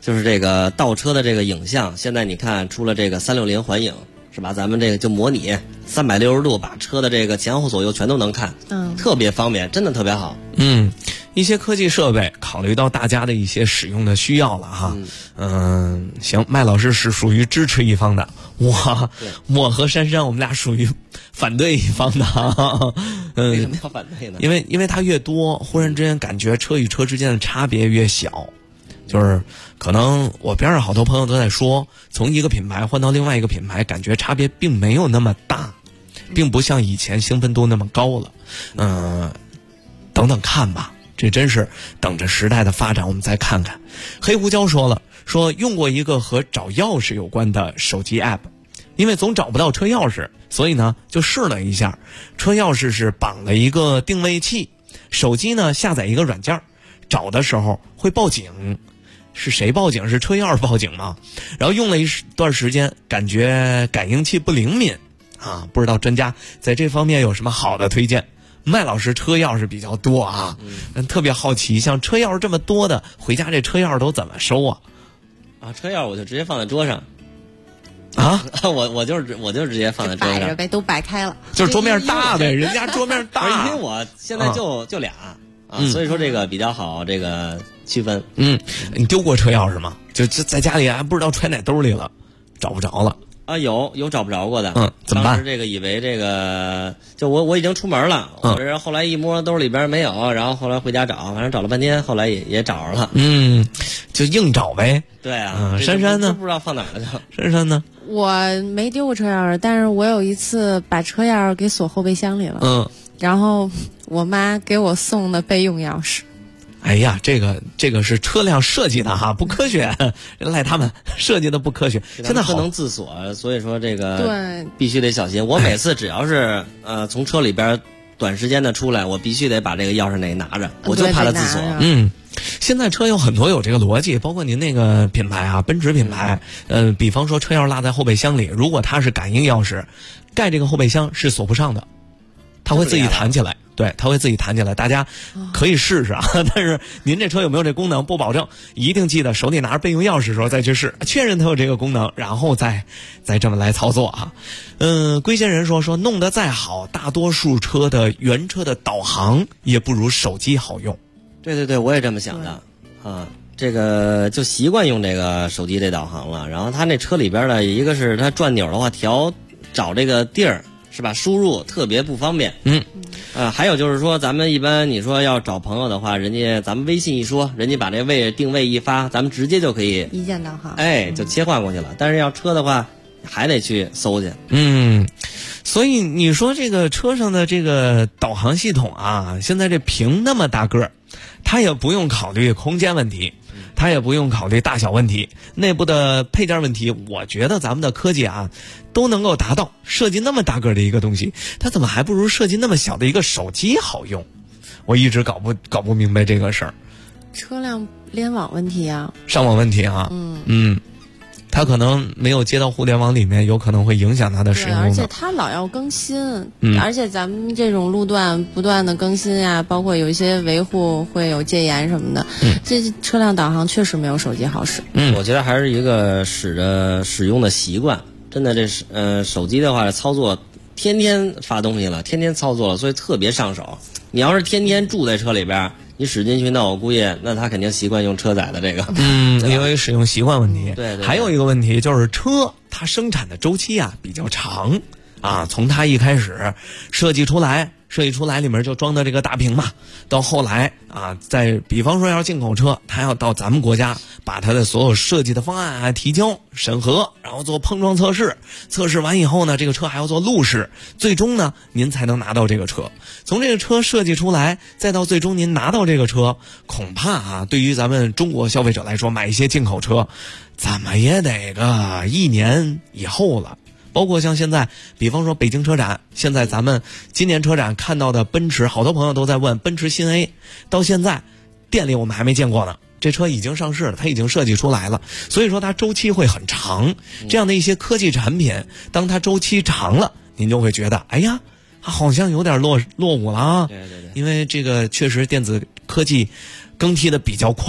就是这个倒车的这个影像，现在你看出了这个360环影，是吧？咱们这个就模拟360度，把车的这个前后左右全都能看，特别方便，真的特别好。 一些科技设备考虑到大家的一些使用的需要了哈。行，麦老师是属于支持一方的，我和珊珊我们俩属于反对一方的。 为什么要反对呢？ 因为它越多，忽然之间感觉车与车之间的差别越小。就是可能我边上好多朋友都在说，从一个品牌换到另外一个品牌，感觉差别并没有那么大，并不像以前兴奋度那么高了。等等看吧，这真是等着时代的发展我们再看看。黑胡椒说了，说用过一个和找钥匙有关的手机 app， 因为总找不到车钥匙，所以呢就试了一下。车钥匙是绑了一个定位器，手机呢下载一个软件，找的时候会报警。是谁报警？是车钥匙报警吗？然后用了一段时间，感觉感应器不灵敏啊，不知道专家在这方面有什么好的推荐。麦老师车钥匙比较多啊，特别好奇，像车钥匙这么多的，回家这车钥匙都怎么收啊？ 车钥匙我就直接放在桌上。我就直接放在桌上， 摆着呗，都摆开了， 就是桌面大呗，人家桌面大。 因为我现在就俩所以说这个比较好这个区分。 你丢过车钥匙吗？就在家里还不知道揣哪兜里了，找不着了。 有找不着过的。 怎么办？ 当时这个以为这个就我已经出门了，我这后来一摸兜里边没有，然后后来回家找，反正找了半天，后来也找着了。 就硬找呗。 对啊。 珊珊呢？ 不知道放哪了就。 珊珊呢？ 我没丢过车钥匙，但是我有一次把车钥匙给锁后备箱里了。然后我妈给我送的备用钥匙。 哎呀，这个是车辆设计的哈，不科学，赖他们设计的不科学。现在不能自锁，所以说这个对必须得小心。我每次只要是从车里边短时间的出来，我必须得把这个钥匙得拿着，我就怕它自锁。 现在车有很多有这个逻辑，包括您那个品牌啊，奔驰品牌，比方说车钥匙落在后备箱里，如果它是感应钥匙，盖这个后备箱是锁不上的，它会自己弹起来。对，它会自己弹起来，大家可以试试啊。但是您这车有没有这功能不保证，一定记得手里拿着备用钥匙的时候再去试，确认它有这个功能，然后再这么来操作啊。龟仙人说弄得再好，大多数车的原车的导航也不如手机好用。 对，我也这么想的啊。这个就习惯用这个手机这导航了，然后它那车里边呢，一个是它转钮的话找这个地儿。是吧？输入特别不方便。还有就是说，咱们一般你说要找朋友的话，咱们微信一说，人家把这定位一发，咱们直接就可以一键导航， 就切换过去了。但是要车的话，还得去搜去。 所以你说这个车上的这个导航系统啊，现在这屏那么大个儿，它也不用考虑空间问题。它也不用考虑大小问题，内部的配件问题，我觉得咱们的科技啊都能够达到。设计那么大个的一个东西，它怎么还不如设计那么小的一个手机好用？我一直搞不明白这个事儿。 车辆联网问题啊， 上网问题啊，它可能没有接到互联网里面，有可能会影响它的使用。 而且它老要更新，而且咱们这种路段不断的更新呀，包括有一些维护会有戒严什么的，这车辆导航确实没有手机好使。 我觉得还是一个使用的习惯。真的，这手机的话操作，天天发东西了，天天操作了，所以特别上手。你要是天天住在车里边，你使进去，那我估计那他肯定习惯用车载的这个。 因为使用习惯问题。 对。 还有一个问题就是车它生产的周期啊比较长啊，从它一开始设计出来里面就装的这个大屏嘛，到后来啊，在比方说要进口车，它要到咱们国家把它的所有设计的方案啊提交审核，然后做碰撞测试，测试完以后呢，这个车还要做路试，最终呢您才能拿到这个车。从这个车设计出来，再到最终您拿到这个车，恐怕啊，对于咱们中国消费者来说，买一些进口车，怎么也得个1年以后了。包括像现在，比方说北京车展，现在咱们今年车展看到的奔驰，好多朋友都在问奔驰新 A， 到现在店里我们还没见过呢。这车已经上市了，它已经设计出来了，所以说它周期会很长。这样的一些科技产品，当它周期长了，您就会觉得，哎呀，它好像有点落伍了啊。 对。 因为这个确实电子科技更替的比较快。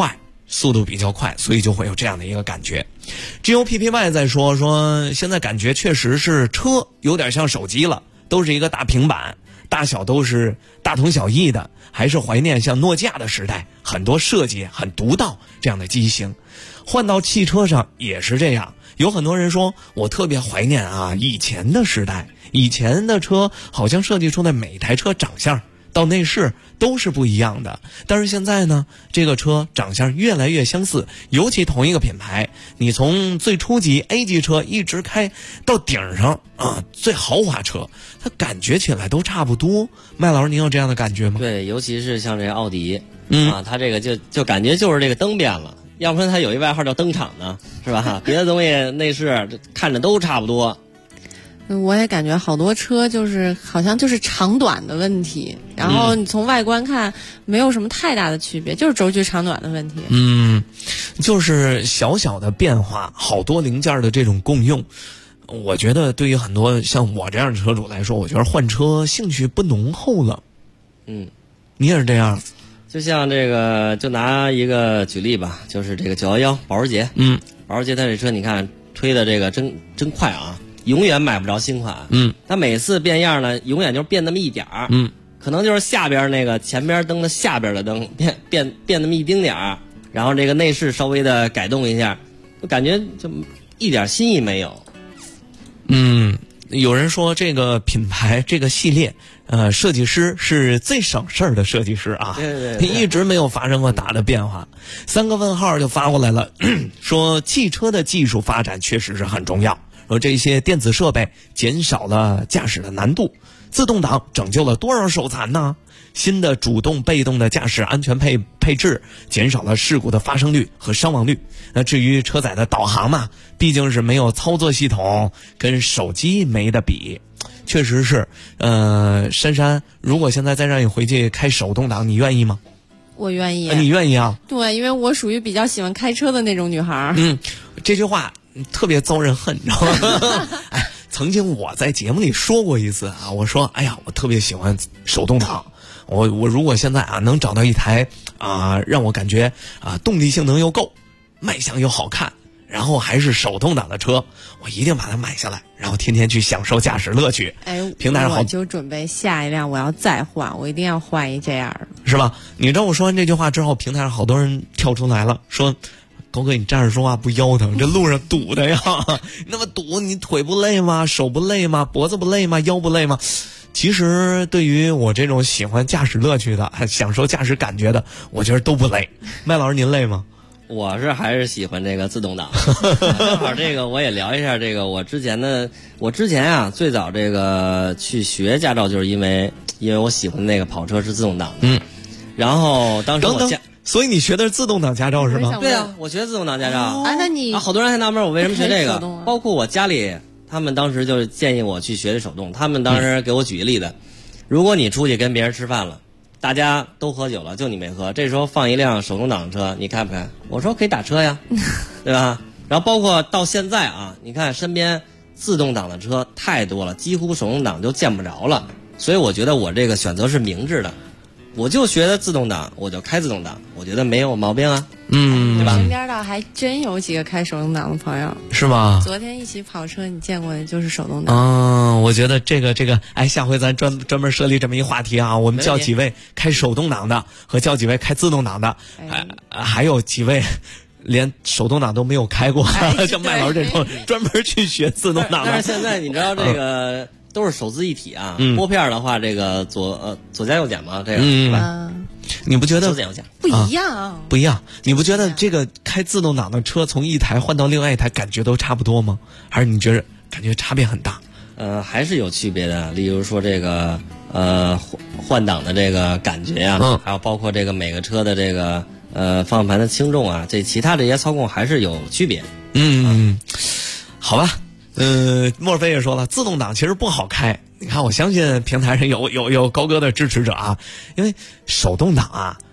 速度比较快，所以就会有这样的一个感觉。GOPPY 在说现在感觉确实是车有点像手机了，都是一个大平板，大小都是大同小异的，还是怀念像诺基亚的时代，很多设计很独到这样的机型。换到汽车上也是这样，有很多人说我特别怀念以前的时代，以前的车好像设计出的每台车长相到内饰都是不一样的，但是现在呢，这个车长相越来越相似，尤其同一个品牌，你从最初级 A 级车一直开到顶上最豪华车，它感觉起来都差不多。麦老师，您有这样的感觉吗？ 对，尤其是像这个奥迪，它这个就感觉就是这个灯变了，要不然它有一外号叫灯厂呢，是吧？别的东西内饰看着都差不多。 我也感觉好多车就是好像就是长短的问题，然后你从外观看没有什么太大的区别，就是轴距长短的问题。 就是小小的变化，好多零件的这种共用，我觉得对于很多像我这样的车主来说，我觉得换车兴趣不浓厚了。你也是这样？ 就像这个，就拿一个举例吧，就是这个911保时捷，保时捷它这车你看推的这个真快啊。永远买不着新款，它每次变样呢，永远就是变那么一点儿，可能就是下边那个前边灯的下边的灯变那么一丁点儿，然后这个内饰稍微的改动一下，就感觉就一点新意没有。 有人说这个品牌这个系列，设计师是最省事儿的设计师啊， 对， 一直没有发生过大的变化。3个问号就发过来了，说汽车的技术发展确实是很重要。而这些电子设备减少了驾驶的难度，自动挡拯救了多少手残呢？新的主动被动的驾驶安全配置减少了事故的发生率和伤亡率。那至于车载的导航嘛，毕竟是没有操作系统，跟手机没得比。确实是，珊珊，如果现在再让你回去开手动挡，你愿意吗？ 我愿意。 你愿意啊？ 对，因为我属于比较喜欢开车的那种女孩。 这句话特别遭人恨，你知道吗？曾经我在节目里说过一次我说我特别喜欢手动挡，我如果现在能找到一台让我感觉动力性能又够，卖相又好看，然后还是手动挡的车，我一定把它买下来，然后天天去享受驾驶乐趣。平台上我就准备下一辆我要再换，我一定要换一这样的， 是吧？你知道我说完这句话之后，平台上好多人跳出来了，说高哥，你站着说话不腰疼？这路上堵的呀，那么堵，你腿不累吗？手不累吗？脖子不累吗？腰不累吗？其实对于我这种喜欢驾驶乐趣的、享受驾驶感觉的，我觉得都不累。麦老师，您累吗？ 我还是喜欢这个自动挡。正好这个我也聊一下这个我之前最早这个去学驾照，就是因为我喜欢那个跑车是自动挡的。然后当时所以你学的是自动挡驾照是吗？ 对啊，我学自动挡驾照。 那你好多人还纳闷我为什么学这个，包括我家里，他们当时就建议我去学这手动。他们当时给我举个例子，如果你出去跟别人吃饭了，大家都喝酒了，就你没喝，这时候放一辆手动挡车，你开不开？我说可以打车呀，对吧？然后包括到现在你看身边自动挡的车太多了，几乎手动挡就见不着了。所以我觉得我这个选择是明智的。我就学的自动挡，我就开自动挡，我觉得没有毛病啊，对吧？ 身边倒还真有几个开手动挡的朋友， 是吗？ 昨天一起跑车，你见过的就是手动挡。 我觉得这个，下回咱专门设立这么一话题我们叫几位开手动挡的和叫几位开自动挡的，还有几位连手动挡都没有开过，像麦老师这种专门去学自动挡的。 但是现在你知道这个。都是手自一体拨片的话，这个左加右减嘛，这个是吧？ 你不觉得左减右减不一样？ 不一样，你不觉得这个开自动挡的车从一台换到另外一台感觉都差不多吗？还是你觉得感觉差别很大？ 还是有区别的。例如说这个换挡的这个感觉还有包括这个每个车的这个方向盘的轻重这其他这些操控还是有区别。 好吧。莫非也说了，自动挡其实不好开。你看，我相信平台上有高哥的支持者因为手动挡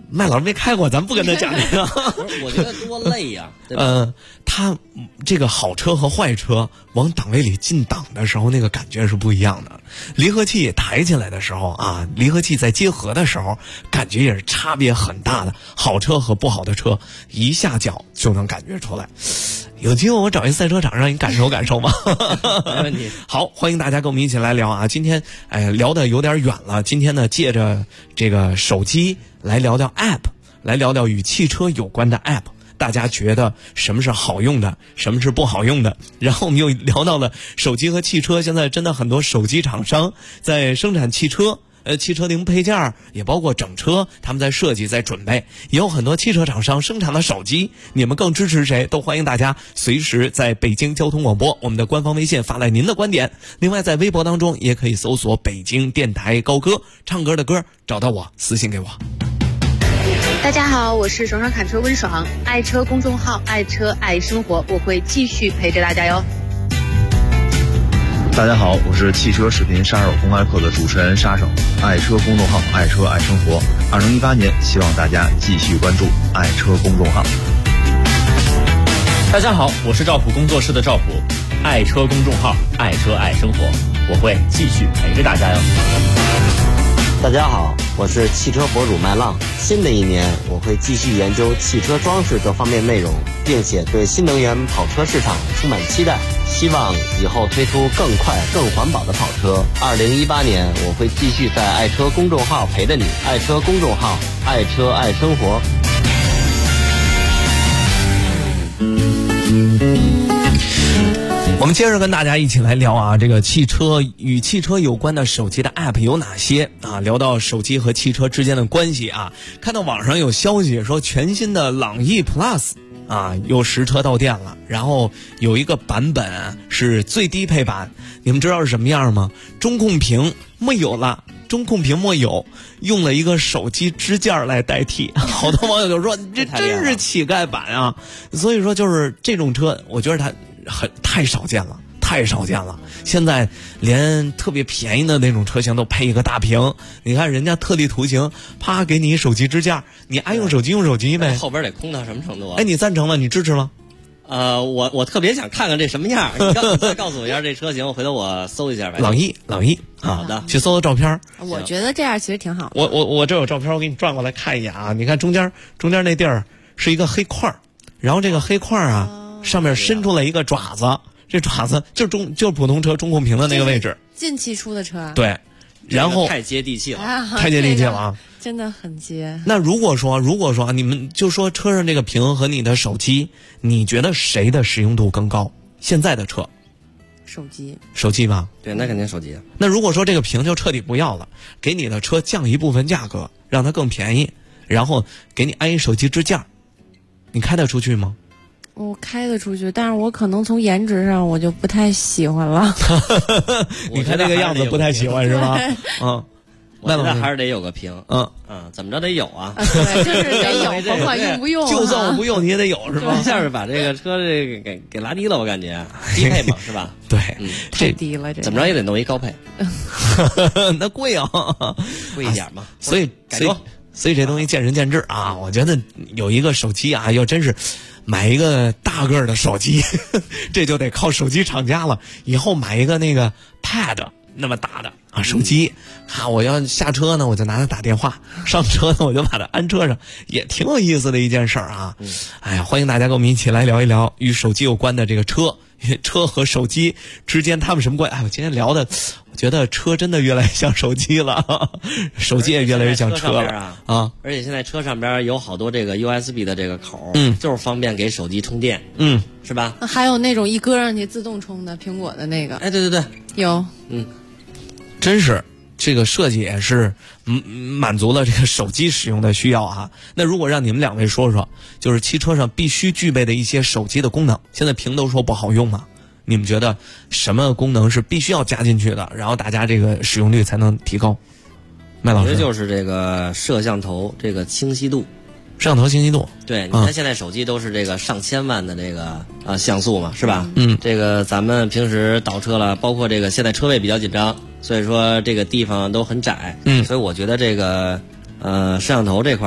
麦老师没开过，咱不跟他讲这个。 不是，我觉得多累呀、对吧？ 他这个好车和坏车往档位里进档的时候，那个感觉是不一样的。离合器抬起来的时候啊，离合器在结合的时候，感觉也是差别很大的。好车和不好的车，一下脚就能感觉出来。有机会我找一赛车场让你感受感受吧。 没问题。 好，欢迎大家跟我们一起来聊啊。今天聊得有点远了，今天呢借着这个手机来聊聊 App， 来聊聊与汽车有关的 App。大家觉得什么是好用的，什么是不好用的？然后我们又聊到了手机和汽车，现在真的很多手机厂商在生产汽车。汽车零配件也包括整车，他们在设计在准备，也有很多汽车厂商生产了手机。你们更支持谁？都欢迎大家随时在北京交通广播我们的官方微信发来您的观点。另外在微博当中也可以搜索北京电台高歌，唱歌的歌，找到我私信给我。 大家好，我是爽爽侃车温爽，爱车公众号爱车爱生活，我会继续陪着大家哟。 大家好，我是汽车视频杀手公开课的主持人沙手，爱车公众号爱车爱生活。2018年，希望大家继续关注爱车公众号。 大家好，我是赵普工作室的赵普，爱车公众号爱车爱生活，我会继续陪着大家哟。 大家好，我是汽车博主麦浪。新的一年，我会继续研究汽车装饰各方面内容，并且对新能源跑车市场充满期待。希望以后推出更快、更环保的跑车。2018年，我会继续在爱车公众号陪着你。爱车公众号，爱车爱生活。 我们接着跟大家一起来聊啊，这个汽车与汽车有关的手机的 App 有哪些啊？聊到手机和汽车之间的关系啊，看到网上有消息说全新的朗逸 Plus 啊又实车到店了，然后有一个版本是最低配版，你们知道是什么样吗？中控屏没有了。中控屏没有，用了一个手机支架来代替，好多网友就说这真是乞丐版啊！所以说就是这种车，我觉得它太少见了，太少见了。现在连特别便宜的那种车型都配一个大屏，你看人家特立独行，啪给你手机支架，你爱用手机用手机呗。 后边得空到什么程度啊？ 哎，你赞成吗？你支持吗？ 我特别想看看这什么样，你再告诉我一下这车型，回头我搜一下呗。 朗逸， 好的， 去搜搜照片。 我觉得这样其实挺好的。 我这有照片，我给你转过来看一眼啊。你看中间那地儿是一个黑块，然后这个黑块啊上面伸出来一个爪子，这爪子就是普通车中控屏的那个位置。 近期出的车。 对，然后太接地气了， 太接地气了啊！ 真的很接。 那如果说你们就说车上这个屏和你的手机，你觉得谁的使用度更高？现在的车，手机吧？ 对，那肯定手机。 那如果说这个屏就彻底不要了，给你的车降一部分价格，让它更便宜，然后给你安一手机支架，你开得出去吗？ 我开得出去，但是我可能从颜值上我就不太喜欢了。 你看这个样子不太喜欢是吧？嗯。 我觉得还是得有个屏，怎么着得有啊？ 对，就是得有，甭管用不用， 就算我不用你也得有，是吧？ 一下是把这个车这个给拉低了，我感觉低配嘛，是吧？ 对， 太低了，这怎么着也得弄一高配， 那贵啊， 贵一点嘛。 所以这东西见仁见智啊。我觉得有一个手机啊，要真是买一个大个的手机，这就得靠手机厂家了。以后买一个那个 Pad。那么大的啊手机啊，我要下车呢，我就拿它打电话；上车呢，我就把它安车上，也挺有意思的一件事儿啊。哎呀，欢迎大家跟我们一起来聊一聊与手机有关的这个车和手机之间他们什么关系？哎，我今天聊的，我觉得车真的越来越像手机了，手机也越来越像车了啊。 而且现在车上边有好多这个 USB 的这个口，就是方便给手机充电，是吧？ 还有那种一搁上去自动充的，苹果的那个。 哎，对， 有， 真是这个设计也是满足了这个手机使用的需要啊。那如果让你们两位说说，就是汽车上必须具备的一些手机的功能，现在屏都说不好用嘛，你们觉得什么功能是必须要加进去的，然后大家这个使用率才能提高？麦老师， 我觉得就是这个摄像头这个清晰度。 摄像头清晰度， 对，你看现在手机都是这个上千万的这个像素嘛，是吧？这个咱们平时倒车了，包括这个现在车位比较紧张，所以说这个地方都很窄，所以我觉得这个摄像头这块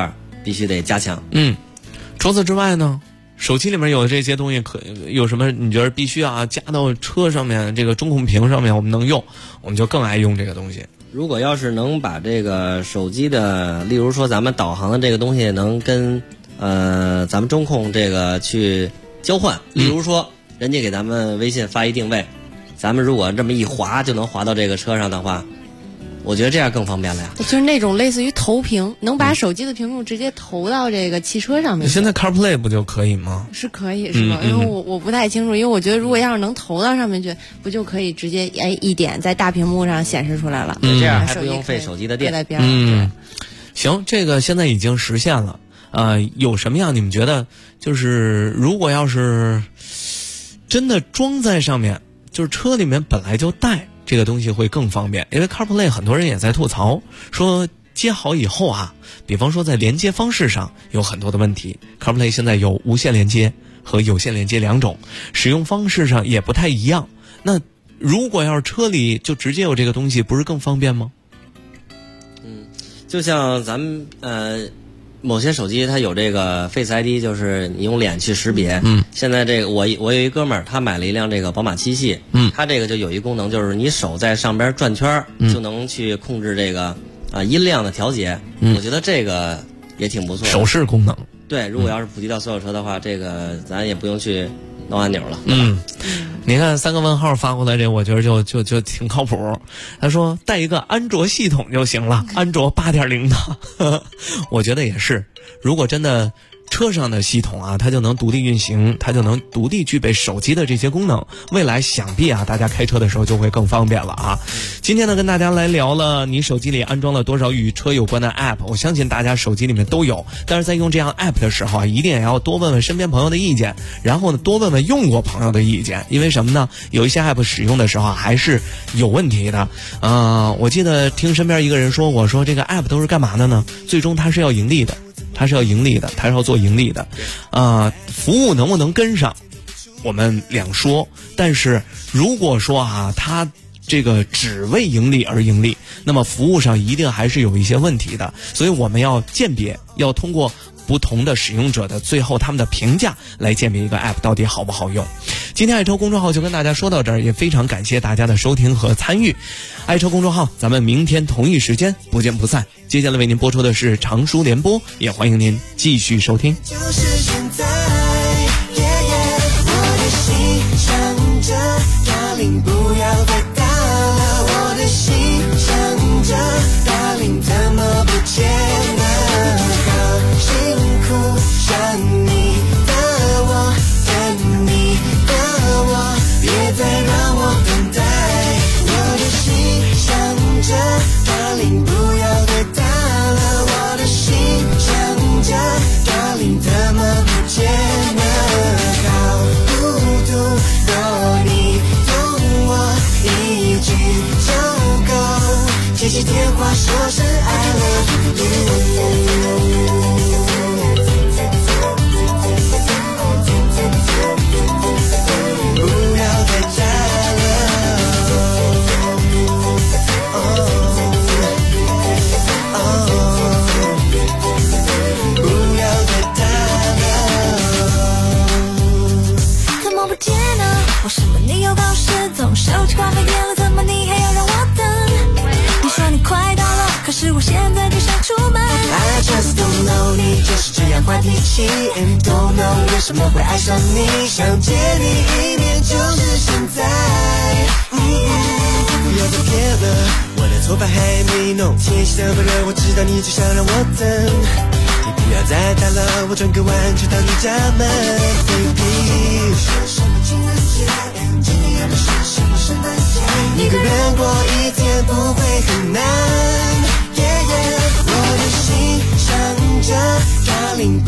必须得加强。 除此之外呢，手机里面有这些东西有什么你觉得必须加到车上面，这个中控屏上面我们能用，我们就更爱用这个东西。 如果要是能把这个手机的，例如说咱们导航的这个东西能跟咱们中控这个去交换，例如说人家给咱们微信发一定位，咱们如果这么一滑就能滑到这个车上的话，我觉得这样更方便了呀。 就是那种类似于投屏，能把手机的屏幕直接投到这个汽车上面。 现在 CarPlay 不就可以吗？ 是可以是吗？因为我不太清楚，因为我觉得如果要是能投到上面去，不就可以直接一点在大屏幕上显示出来了？ 这样还不用费手机的电。 在边上。 行，这个现在已经实现了。有什么样你们觉得就是如果要是真的装在上面，就是车里面本来就带这个东西会更方便，因为 CarPlay 很多人也在吐槽说接好以后比方说在连接方式上有很多的问题。 CarPlay 现在有无线连接和有线连接两种，使用方式上也不太一样。那如果要是车里就直接有这个东西，不是更方便吗？ 就像咱们某些手机它有这个 Face ID， 就是你用脸去识别。现在这个我有一哥们儿，他买了一辆这个宝马7系，他这个就有一功能，就是你手在上边转圈就能去控制这个音量的调节。我觉得这个也挺不错的， 手势功能。 对，如果要是普及到所有车的话，这个咱也不用去挠按钮了。 你看3个问号发过来，这我觉得就挺靠谱。他说带一个安卓系统就行了，安卓8.0的。我觉得也是，如果真的车上的系统它就能独立运行，它就能独立具备手机的这些功能，未来想必大家开车的时候就会更方便了今天呢跟大家来聊了你手机里安装了多少与车有关的 app， 我相信大家手机里面都有，但是在用这样 app 的时候一定也要多问问身边朋友的意见，然后呢多问问用过朋友的意见，因为什么呢？有一些 app 使用的时候还是有问题的。我记得听身边一个人说，我说这个 app 都是干嘛的呢？最终它是要盈利的，它是要做盈利的，服务能不能跟上，我们两说。但是如果说它这个只为盈利而盈利，那么服务上一定还是有一些问题的。所以我们要鉴别，要通过不同的使用者的最后他们的评价来鉴别一个 app 到底好不好用。今天爱车公众号就跟大家说到这儿，也非常感谢大家的收听和参与。爱车公众号，咱们明天同一时间不见不散。接下来为您播出的是长书联播，也欢迎您继续收听。 就是现在，我的心想着，Darling不要再打了，我的心想着，Darling怎么不见了？好辛苦，想你的我，等你的我，别再让我等待。我的心想着，Darling不要再打了，我的心想着，Darling怎么不见了？好糊涂，若你懂我一句就够，接起电话说声 I love you。不要再打为什么你又考试总手机快没电了？怎么你还要让我等？你说你快到了，可是我现在就想出门。 I just don't know， 你就是这样坏脾气 ，and don't know 为什么会爱上你，想见你一面就是现在。不要再骗了，我的头发还没弄，天气这么热，我知道你就想让我等。你不要再打了，我转个弯就到你家门 ，baby。是什么情人节？今天的是什么圣诞节？一个人过一天不会很难。我的心想着，Darling。